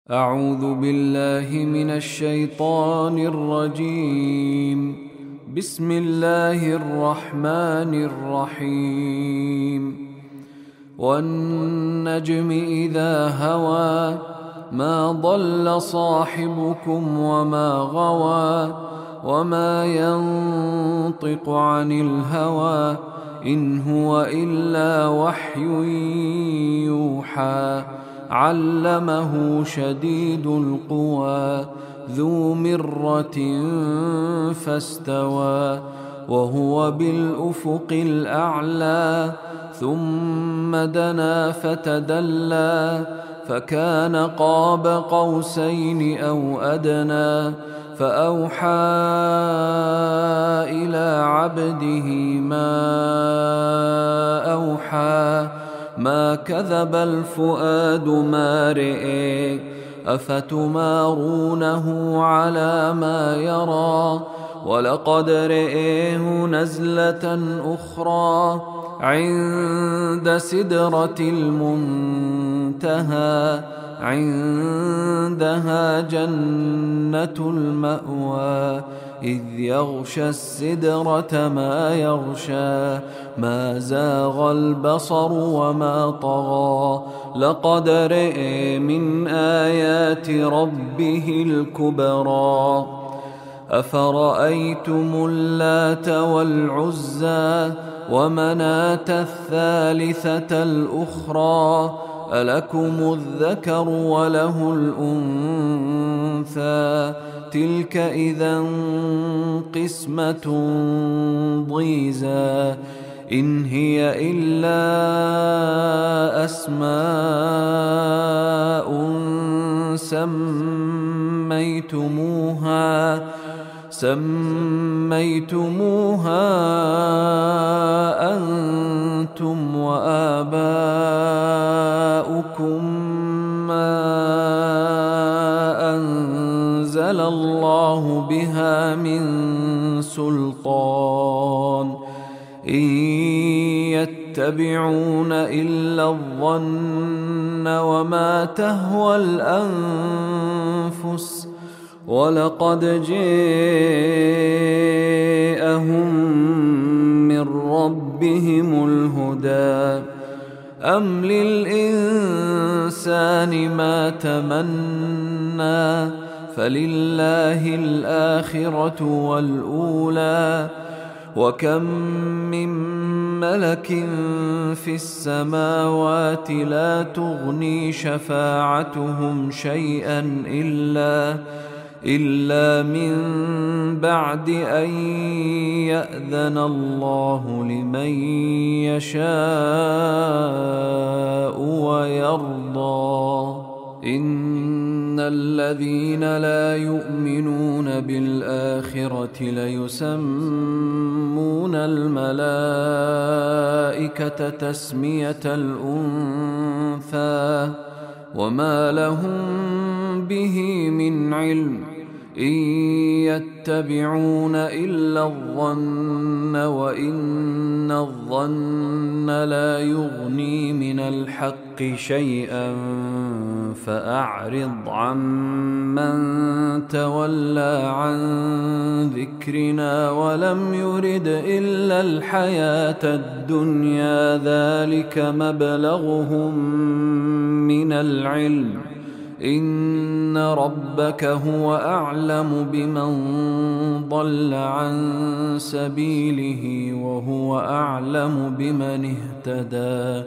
أعوذ بالله من الشيطان الرجيم. بسم الله الرحمن الرحيم. والنجم إذا هوى ما ضل صاحبكم وما غوى وما ينطق عن الهوى إن هو إلا وحي يوحى. علمه شديد القوى ذو مرة فاستوى وهو بالأفق الأعلى ثم دنا فتدلى فكان قاب قوسين أو أدنى فأوحى إلى عبده ما أوحى ما كذب الفؤاد ما رئي أفتمارونه على ما يرى ولقد رئيه نزلة أخرى عند سدرة المنتهى عندها جنة المأوى إذ يغشى السدرة ما يغشى ما زاغ البصر وما طغى لقد رئي من آيات ربه الكبرى أفرأيتم اللات والعزى ومناة الثالثة الأخرى ألكم الذكر وله الأنثى تلك إذا قسمة ضيزى إن هي إلا أسماء سميتموها أنتم وآباؤكم ما أنزل الله بها من سلطان إن يتبعون إلا الظن وما تهوى الأنفس ولقد جاءهم من ربهم الهدى أم للإنسان ما تمنى فلله الآخرة والأولى وكم من ملك في السماوات لا تغني شفاعتهم شيئا إلا من بعد أن يأذن الله لمن يشاء ويرضى إن الذين لا يؤمنون بالآخرة ليسمون الملائكة تسمية الأنثى وما لهم به من علم إن يتبعون إلا الظن وإن الظن لا يغني من الحق شيئا فأعرض عمن تولى عن ذكرنا ولم يرد إلا الحياة الدنيا ذلك مبلغهم من العلم إن ربك هو أعلم بمن ضل عن سبيله وهو أعلم بمن اهتدى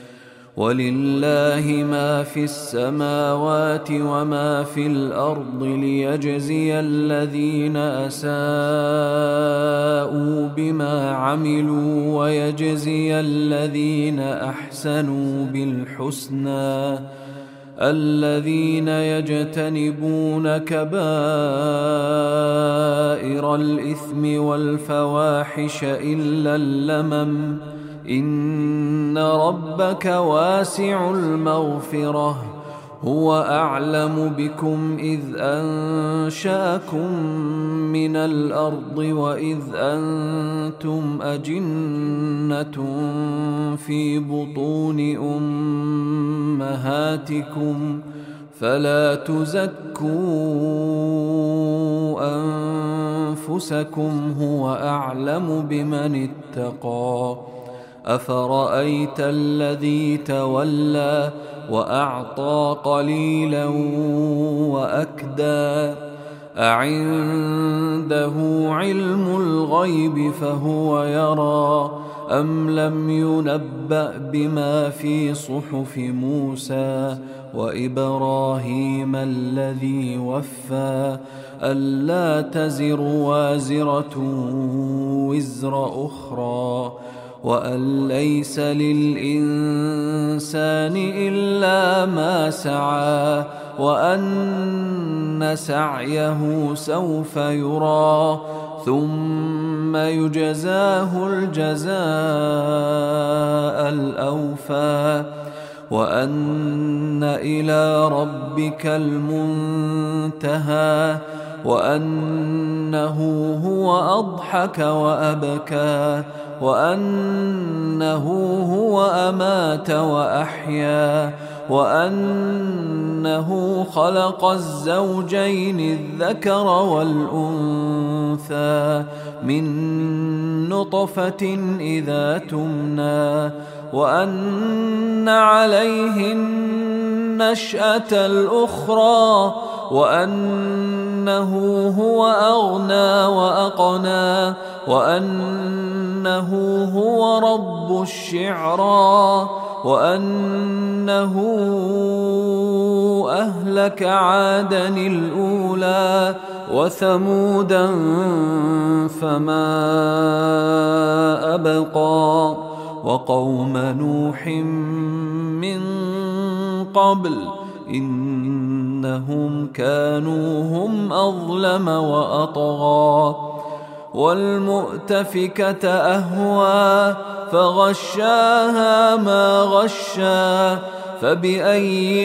ولله ما في السماوات وما في الأرض ليجزي الذين أساءوا بما عملوا ويجزي الذين أحسنوا بالحسنى الذين يجتنبون كبائر الإثم والفواحش إلا اللمم إن ربك واسع المغفرة هو أعلم بكم إذ أنشأكم من الأرض وإذ أنتم أجنة في بطون أمهاتكم فلا تزكوا أنفسكم هو أعلم بمن اتقى. أفرأيت الذي تولى وأعطى قليلا وأكدى أعنده علم الغيب فهو يرى أم لم ينبأ بما في صحف موسى وإبراهيم الذي وفى ألا تزر وازرة وزر أخرى وأن ليس للإنسان إلا ما سعى وأن سعيه سوف يرى ثم يجزاه الجزاء الأوفى وأن إلى ربك المنتهى وأنه هو أضحك وأبكى وأنه هو أمات وأحيا وأنه خلق الزوجين الذكر والأنثى من نطفة إذا تمنى وأن عليه النشأة الأخرى وأنه هو أغنى وأقنى وأنه هو رب الشعرى وأنه أهلك عادا الأولى وثمودا فما أبقى وقوم نوح من قبل إنهم كانوا هم أظلم وأطغى والمؤتفكة أهوى فغشاها ما غشى فبأي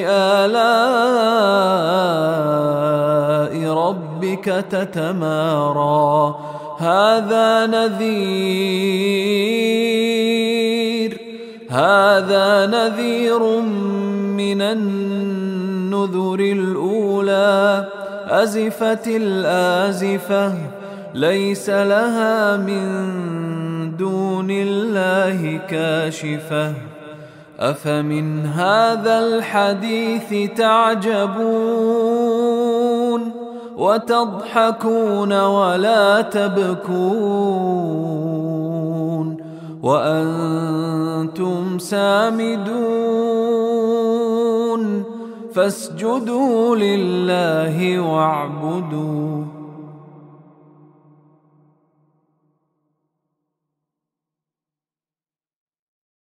آلاء ربك تتمارى هذا نذير من النذر الأولى أزفت الآزفة ليس لها من دون الله كاشفة أفمن هذا الحديث تعجبون وتضحكون ولا تبكون وأنتم سامدون فاسجدوا لله واعبدوا